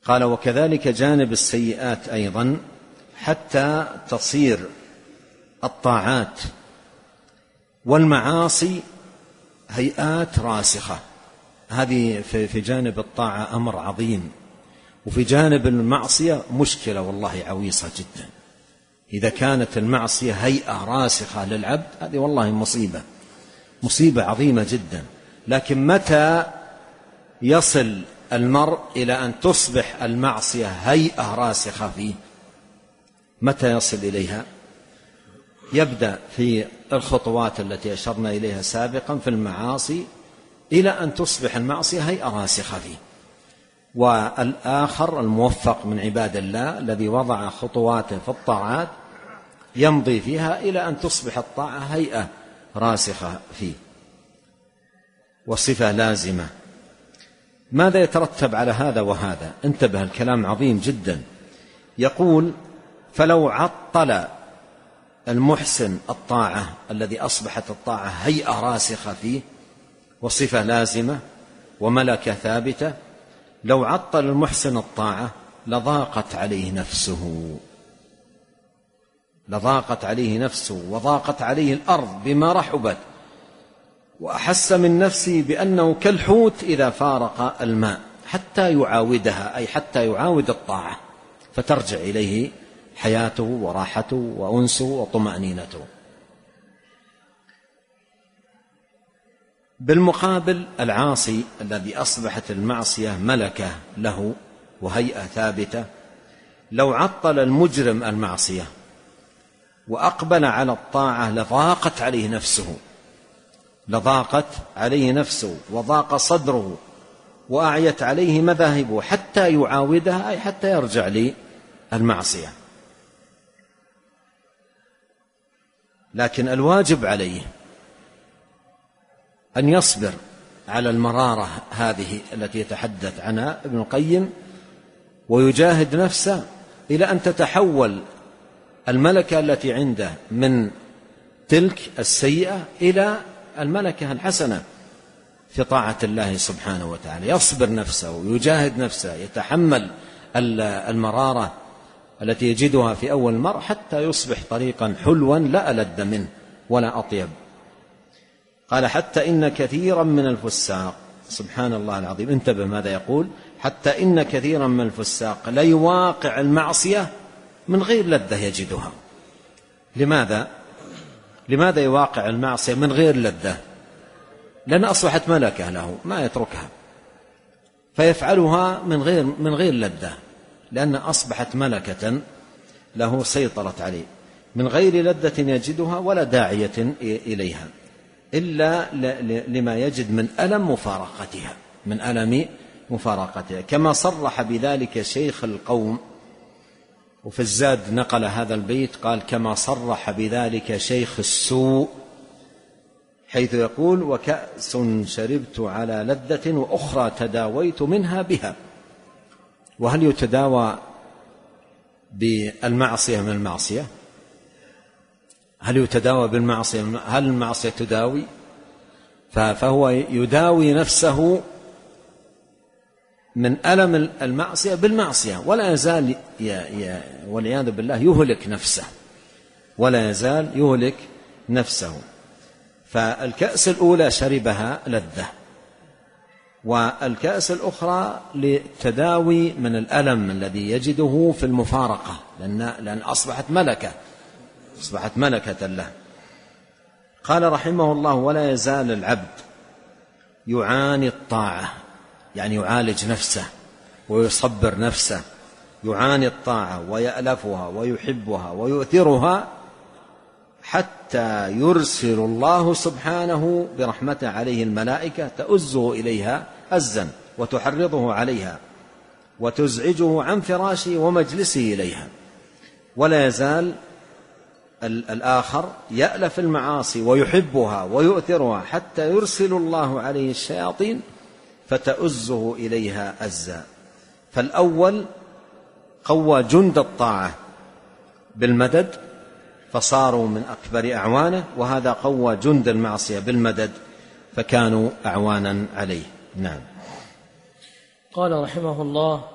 قال وكذلك جانب السيئات أيضا، حتى تصير الطاعات والمعاصي هيئات راسخة. هذه في جانب الطاعة أمر عظيم، وفي جانب المعصية مشكلة والله عويصة جدا. إذا كانت المعصية هيئة راسخة للعبد هذه والله مصيبة مصيبة عظيمة جدا. لكن متى يصل المرء إلى أن تصبح المعصية هيئة راسخة فيه؟ متى يصل إليها؟ يبدأ في الخطوات التي أشرنا إليها سابقا في المعاصي إلى أن تصبح المعصية هيئة راسخة فيه. والآخر الموفق من عباد الله الذي وضع خطواته في الطاعات يمضي فيها إلى أن تصبح الطاعة هيئة راسخة فيه وصفة لازمة. ماذا يترتب على هذا وهذا؟ انتبه، الكلام عظيم جدا. يقول فلو عطل المحسن الطاعة الذي أصبحت الطاعة هيئة راسخة فيه وصفة لازمة وملكة ثابتة، لو عطل المحسن الطاعة لضاقت عليه نفسه لضاقت عليه نفسه وضاقت عليه الأرض بما رحبت، وأحس من نفسه بأنه كالحوت إذا فارق الماء، حتى يعاودها، أي حتى يعاود الطاعة فترجع إليه حياته وراحته وأنسه وطمأنينته. بالمقابل العاصي الذي أصبحت المعصية ملكة له وهيئة ثابتة، لو عطل المجرم المعصية وأقبل على الطاعة لضاقت عليه نفسه لضاقت عليه نفسه وضاق صدره وأعيت عليه مذاهبه حتى يعاودها، أي حتى يرجع للمعصية. لكن الواجب عليه أن يصبر على المرارة هذه التي يتحدث عنها ابن القيم، ويجاهد نفسه إلى أن تتحول الملكة التي عنده من تلك السيئة إلى الملكة الحسنة في طاعة الله سبحانه وتعالى. يصبر نفسه ويجاهد نفسه، يتحمل المرارة التي يجدها في أول مرة حتى يصبح طريقا حلوا لا ألد منه ولا أطيب. قال حتى إن كثيرا من الفساق، سبحان الله العظيم، انتبه ماذا يقول، حتى إن كثيرا من الفساق ليواقع المعصية من غير لذة يجدها. لماذا؟ لماذا يواقع المعصية من غير لذة؟ لأن أصبحت ملكة له ما يتركها، فيفعلها من غير من غير لذة، لأن أصبحت ملكة له سيطرت عليه من غير لذة يجدها ولا داعية إليها إلا لما يجد من ألم مفارقتها من ألم مفارقتها كما صرح بذلك شيخ القوم. وفي الزاد نقل هذا البيت قال كما صرح بذلك شيخ السوء، حيث يقول وكأس شربت على لذة وأخرى تداويت منها بها. وهل يتداوى بالمعصية من المعصية؟ هل يتداوى بالمعصية؟ هل المعصية تداوي؟ فهو يداوي نفسه من ألم المعصية بالمعصية، ولا يزال والعياذ بالله يهلك نفسه ولا يزال يهلك نفسه. فالكأس الأولى شربها لذة، والكأس الأخرى للتداوي من الألم الذي يجده في المفارقة، لأن, لأن أصبحت ملكة أصبحت ملكة له. قال رحمه الله ولا يزال العبد يعاني الطاعة، يعني يعالج نفسه ويصبر نفسه، يعاني الطاعة ويألفها ويحبها ويؤثرها حتى يرسل الله سبحانه برحمته عليه الملائكة تؤزه إليها أزا وتحرضه عليها وتزعجه عن فراشه ومجلسه إليها. ولا يزال الآخر يألف المعاصي ويحبها ويؤثرها حتى يرسل الله عليه الشياطين فتؤزه إليها أزا. فالأول قوى جند الطاعة بالمدد فصاروا من أكبر أعوانه، وهذا قوى جند المعصية بالمدد فكانوا أعوانا عليه. نعم. قال رحمه الله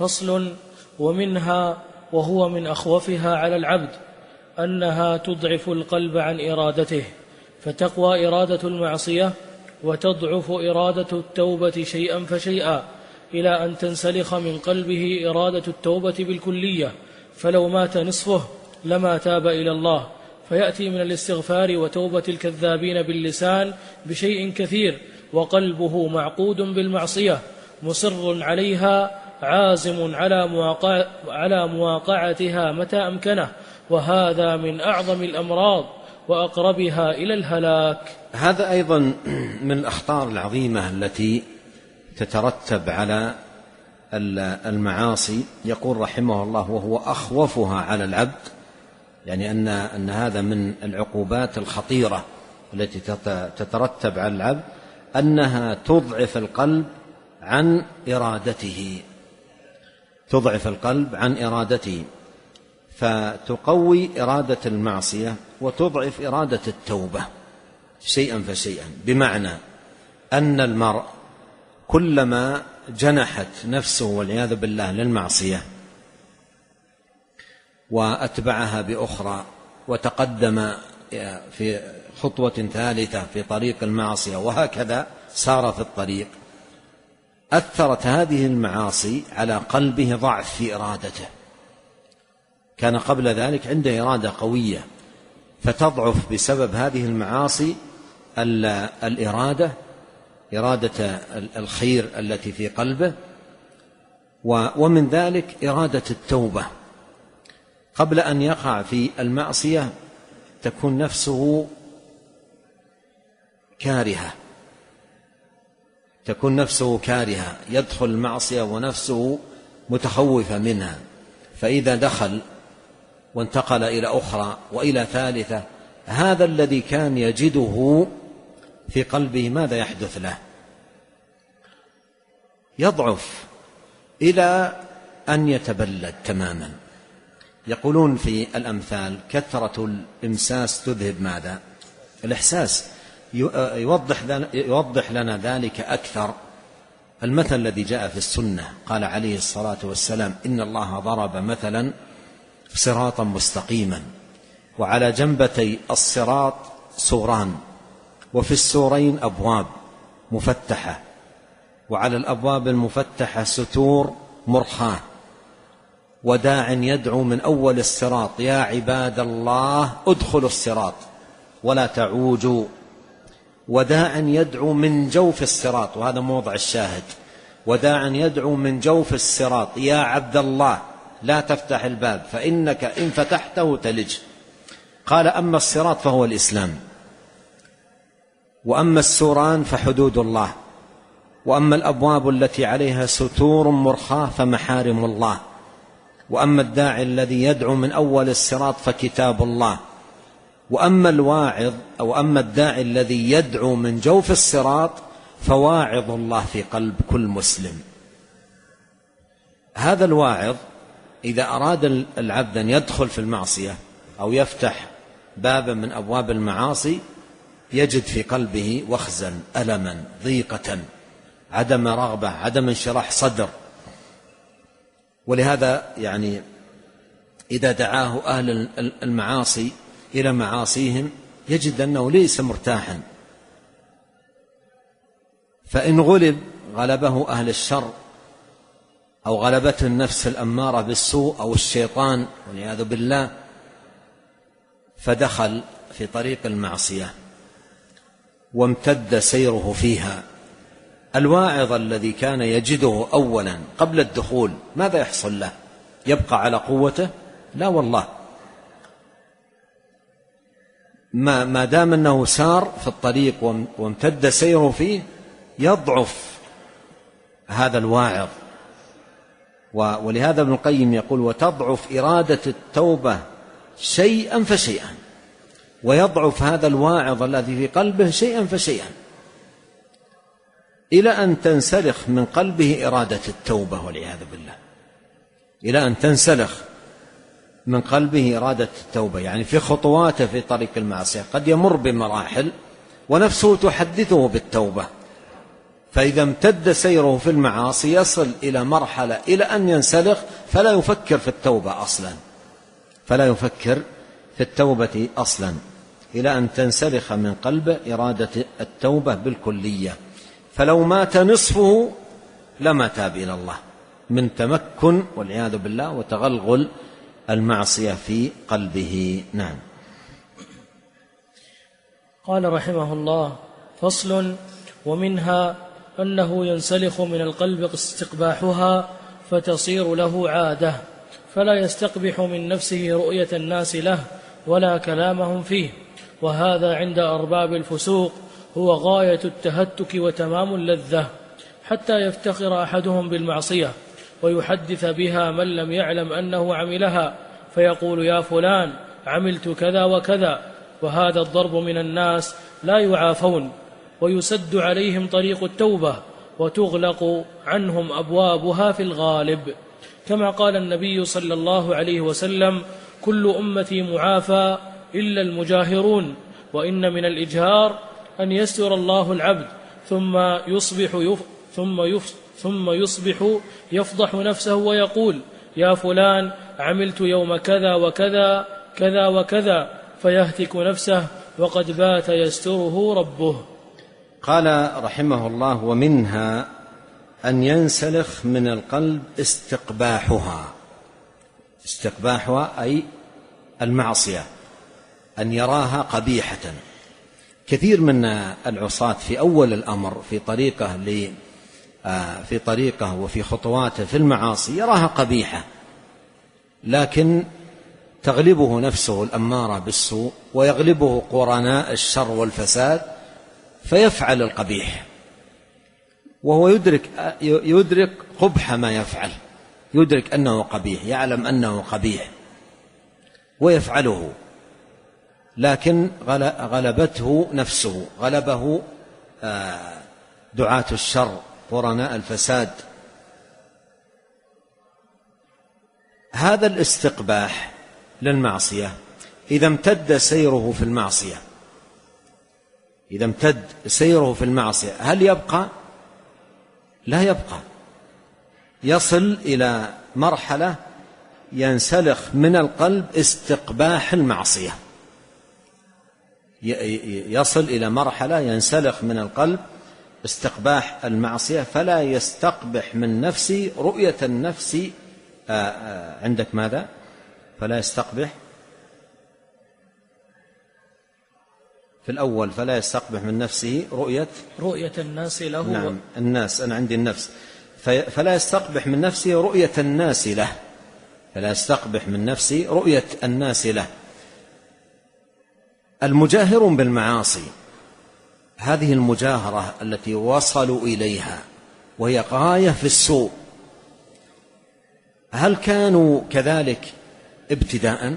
فصل. ومنها وهو من أخوفها على العبد أنها تضعف القلب عن إرادته، فتقوى إرادة المعصية وتضعف إرادة التوبة شيئا فشيئا إلى أن تنسلخ من قلبه إرادة التوبة بالكلية، فلو مات نصفه لما تاب إلى الله، فيأتي من الاستغفار وتوبة الكذابين باللسان بشيء كثير، وقلبه معقود بالمعصية مصر عليها عازم على مواقع على مواقعتها متى أمكنه، وهذا من أعظم الأمراض وأقربها إلى الهلاك. هذا أيضا من الأخطار العظيمة التي تترتب على المعاصي. يقول رحمه الله: وهو أخوفها على العبد، يعني أن, أن هذا من العقوبات الخطيرة التي تترتب على العبد، أنها تضعف القلب عن إرادته تضعف القلب عن إرادته فتقوي إرادة المعصية وتضعف إرادة التوبة شيئا فشيئا، بمعنى أن المرء كلما جنحت نفسه والعياذ بالله للمعصية وأتبعها بأخرى وتقدم في خطوة ثالثة في طريق المعصية وهكذا سار في الطريق، أثرت هذه المعاصي على قلبه ضعف في إرادته. كان قبل ذلك عنده إرادة قوية، فتضعف بسبب هذه المعاصي الإرادة إرادة الخير التي في قلبه، ومن ذلك إرادة التوبة. قبل أن يقع في المعصية تكون نفسه كارهة تكون نفسه كارهة يدخل المعصية ونفسه متخوفة منها، فإذا دخل وانتقل إلى أخرى وإلى ثالثة، هذا الذي كان يجده في قلبه ماذا يحدث له؟ يضعف إلى أن يتبلد تماما. يقولون في الأمثال: كثرة الإمساس تذهب ماذا؟ الإحساس. يوضح يوضح لنا ذلك أكثر المثل الذي جاء في السنة. قال عليه الصلاة والسلام: إن الله ضرب مثلا صراطا مستقيما، وعلى جنبتي الصراط سوران، وفي السورين أبواب مفتحة، وعلى الأبواب المفتحة ستور مرخاة، وداع يدعو من أول الصراط: يا عباد الله ادخلوا الصراط ولا تعوجوا. وداع يدعو من جوف الصراط، وهذا موضع الشاهد: وداع يدعو من جوف الصراط: يا عبد الله لا تفتح الباب فإنك إن فتحته تلج. قال: أما الصراط فهو الإسلام، وأما السوران فحدود الله، وأما الأبواب التي عليها ستور مرخاة فمحارم الله، وأما الداعي الذي يدعو من أول الصراط فكتاب الله، وأما الواعظ أو أما الداعي الذي يدعو من جوف الصراط فواعظ الله في قلب كل مسلم. هذا الواعظ إذا أراد العبد أن يدخل في المعصية أو يفتح بابا من أبواب المعاصي يجد في قلبه وخزا، ألما، ضيقة، عدم رغبة، عدم انشراح صدر. ولهذا يعني إذا دعاه أهل المعاصي إلى معاصيهم يجد أنه ليس مرتاحا، فإن غلب غلبه أهل الشر أو غلبته النفس الأمارة بالسوء أو الشيطان والعياذ بالله، فدخل في طريق المعصية وامتد سيره فيها. الواعظ الذي كان يجده أولا قبل الدخول ماذا يحصل له؟ يبقى على قوته؟ لا والله، ما, ما دام أنه سار في الطريق وامتد سيره فيه يضعف هذا الواعظ. ولهذا ابن القيم يقول: وتضعف إرادة التوبة شيئا فشيئا، ويضعف هذا الواعظ الذي في قلبه شيئا فشيئا إلى أن تنسلخ من قلبه إرادة التوبة والعياذ بالله، إلى أن تنسلخ من قلبه إرادة التوبة. يعني في خطواته في طريق المعصية قد يمر بمراحل ونفسه تحدثه بالتوبة، فإذا امتد سيره في المعاصي يصل إلى مرحلة إلى أن ينسلخ فلا يفكر في التوبة أصلا فلا يفكر في التوبة أصلا إلى أن تنسلخ من قلبه إرادة التوبة بالكلية. فلو مات نصفه لما تاب إلى الله من تمكن والعياذ بالله وتغلغل المعصية في قلبه. نعم. قال رحمه الله: فصل: ومنها أنه ينسلخ من القلب استقباحها فتصير له عادة، فلا يستقبح من نفسه رؤية الناس له ولا كلامهم فيه، وهذا عند أرباب الفسوق هو غاية التهتك وتمام اللذة، حتى يفتخر أحدهم بالمعصية ويحدث بها من لم يعلم أنه عملها، فيقول: يا فلان عملت كذا وكذا. وهذا الضرب من الناس لا يعافون، ويسد عليهم طريق التوبة وتغلق عنهم أبوابها في الغالب، كما قال النبي صلى الله عليه وسلم: كل أمتي معافى إلا المجاهرون، وإن من الإجهار أن يستر الله العبد ثم يصبح يف ثم يف ثم يصبح يفضح نفسه ويقول: يا فلان عملت يوم كذا وكذا كذا وكذا، فيهتك نفسه وقد بات يستره ربه. قال رحمه الله: ومنها أن ينسلخ من القلب استقباحها. استقباحها أي المعصية، أن يراها قبيحة. كثير من العصاة في أول الأمر في طريقه في طريقه وفي خطواته في المعاصي يراها قبيحة، لكن تغلبه نفسه الأمارة بالسوء ويغلبه قرناء الشر والفساد فيفعل القبيح، وهو يدرك يدرك قبح ما يفعل، يدرك أنه قبيح، يعلم أنه قبيح ويفعله، لكن غلبته نفسه، غلبه دعاة الشر قرناء الفساد. هذا الاستقباح للمعصية إذا امتد سيره في المعصية إذا امتد سيره في المعصية هل يبقى؟ لا يبقى، يصل إلى مرحلة ينسلخ من القلب استقباح المعصية، يصل إلى مرحلة ينسلخ من القلب استقباح المعصية، فلا يستقبح من نفسه رؤية النفس. آآ آآ عندك ماذا؟ فلا يستقبح في الأول، فلا يستقبح من نفسه رؤية رؤية الناس له. نعم، الناس، أنا عندي النفس. فلا يستقبح من نفسه رؤية الناس له، فلا يستقبح من نفسه رؤية الناس له. المجاهرون بالمعاصي، هذه المجاهرة التي وصلوا إليها وهي غاية في السوء، هل كانوا كذلك ابتداء؟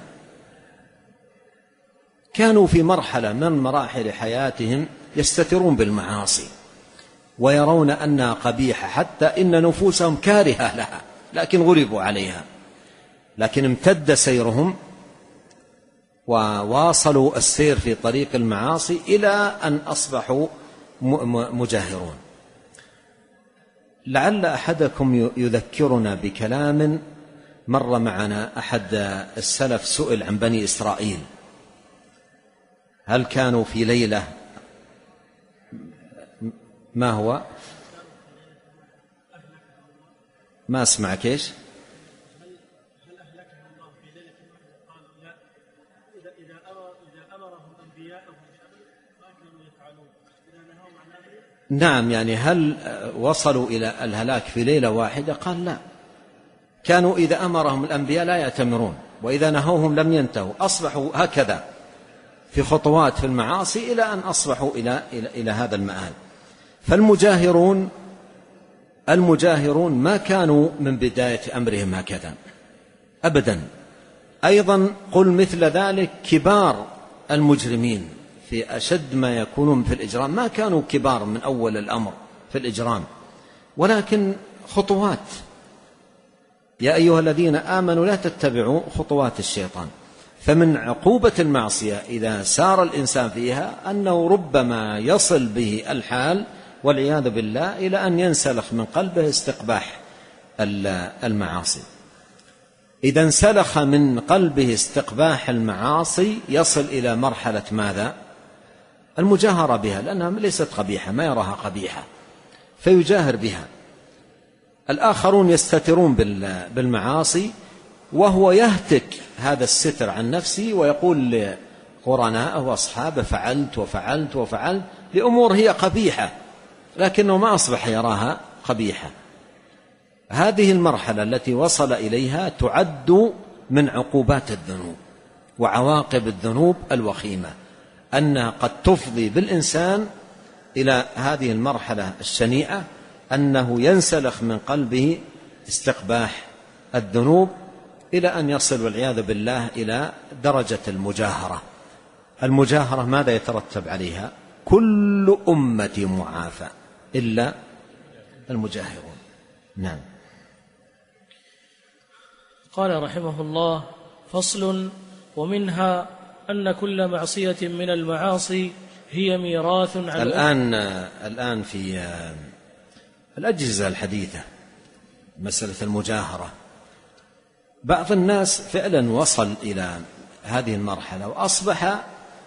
كانوا في مرحلة من مراحل حياتهم يستترون بالمعاصي ويرون أنها قبيحة، حتى إن نفوسهم كارهة لها، لكن غلبوا عليها، لكن امتد سيرهم وواصلوا السير في طريق المعاصي إلى أن أصبحوا مجاهرون. لعل أحدكم يذكرنا بكلام مر معنا أحد السلف، سئل عن بني إسرائيل هل كانوا في ليلة، ما هو؟ ما أسمعك. إيش؟ نعم، يعني هل وصلوا إلى الهلاك في ليلة واحدة؟ قال لا، كانوا إذا أمرهم الأنبياء لا يأتمرون، وإذا نهوهم لم ينتهوا، أصبحوا هكذا في خطوات في المعاصي إلى أن أصبحوا إلى, إلى, إلى هذا المآل. فالمجاهرون المجاهرون ما كانوا من بداية أمرهم هكذا أبدا. أيضا قل مثل ذلك كبار المجرمين في أشد ما يكونون في الإجرام ما كانوا كبار من أول الأمر في الإجرام، ولكن خطوات. يا أيها الذين آمنوا لا تتبعوا خطوات الشيطان. فمن عقوبة المعصية إذا سار الإنسان فيها أنه ربما يصل به الحال والعياذ بالله إلى أن ينسلخ من قلبه استقباح المعاصي. إذا انسلخ من قلبه استقباح المعاصي يصل إلى مرحلة ماذا؟ المجاهرة بها، لأنها ليست قبيحة، ما يراها قبيحة فيجاهر بها. الآخرون يستترون بالمعاصي وهو يهتك هذا الستر عن نفسه ويقول لقرناءه وأصحابه فعلت وفعلت وفعلت لأمور هي قبيحة، لكنه ما أصبح يراها قبيحة. هذه المرحلة التي وصل إليها تعد من عقوبات الذنوب وعواقب الذنوب الوخيمة، أنها قد تفضي بالإنسان إلى هذه المرحلة الشنيعة، أنه ينسلخ من قلبه استقباح الذنوب إلى أن يصل والعياذ بالله إلى درجة المجاهرة. المجاهرة ماذا يترتب عليها؟ كل أمة معافى إلا المجاهرون. نعم. قال رحمه الله: فصل: ومنها أن كل معصية من المعاصي هي ميراث عن الآن الآن في الأجهزة الحديثة مسألة المجاهرة، بعض الناس فعلا وصل إلى هذه المرحلة وأصبح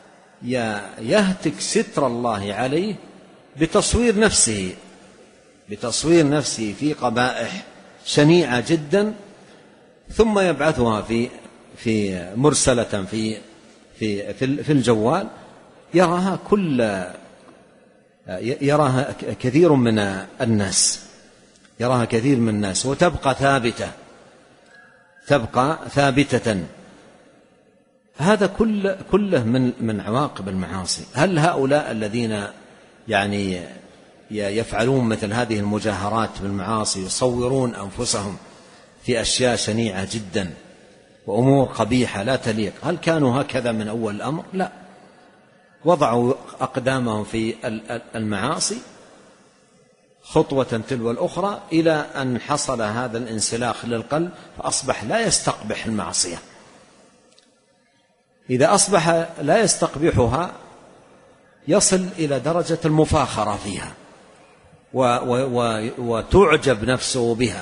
يهتك ستر الله عليه بتصوير نفسه بتصوير نفسه في قبائح شنيعة جدا، ثم يبعثها في في مرسلة في في في الجوال، يراها كل يراها كثير من الناس يراها كثير من الناس وتبقى ثابتة تبقى ثابتة. هذا كل كله من من عواقب المعاصي. هل هؤلاء الذين يعني يفعلون مثل هذه المجاهرات بالمعاصي يصورون أنفسهم في أشياء شنيعة جدا وأمور قبيحة لا تليق، هل كانوا هكذا من أول الأمر؟ لا، وضعوا أقدامهم في المعاصي خطوة تلو الأخرى إلى أن حصل هذا الانسلاخ للقلب فأصبح لا يستقبح المعصية. إذا أصبح لا يستقبحها يصل إلى درجة المفاخرة فيها وتعجب نفسه بها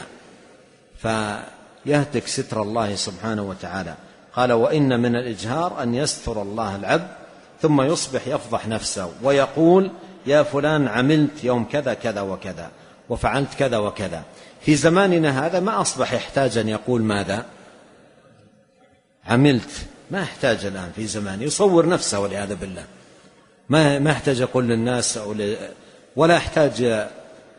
فيهتك ستر الله سبحانه وتعالى. قال: وإن من الإجهار أن يستر الله العبد ثم يصبح يفضح نفسه ويقول: يا فلان عملت يوم كذا كذا وكذا وفعلت كذا وكذا. في زماننا هذا ما أصبح يحتاج أن يقول ماذا؟ عملت، ما يحتاج الآن في زمان يصور نفسه والعياذ بالله، ما ما يحتاج يقول للناس ولا يحتاج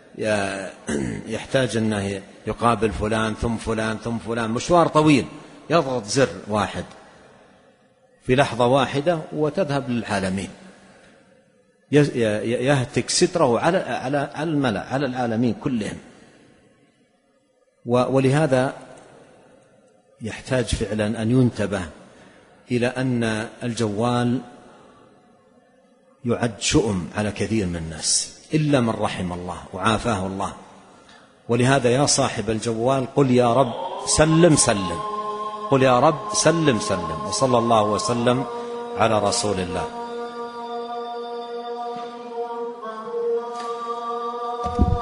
يحتاج أنه يقابل فلان ثم فلان ثم فلان، مشوار طويل، يضغط زر واحد في لحظة واحدة وتذهب للعالمين، يهتك ستره على على الملأ على العالمين كلهم. ولهذا يحتاج فعلا أن ينتبه إلى أن الجوال يعد شؤم على كثير من الناس إلا من رحم الله وعافاه الله. ولهذا يا صاحب الجوال قل يا رب سلم سلم، قل يا رب سلم سلم. وصلى الله وسلم على رسول الله.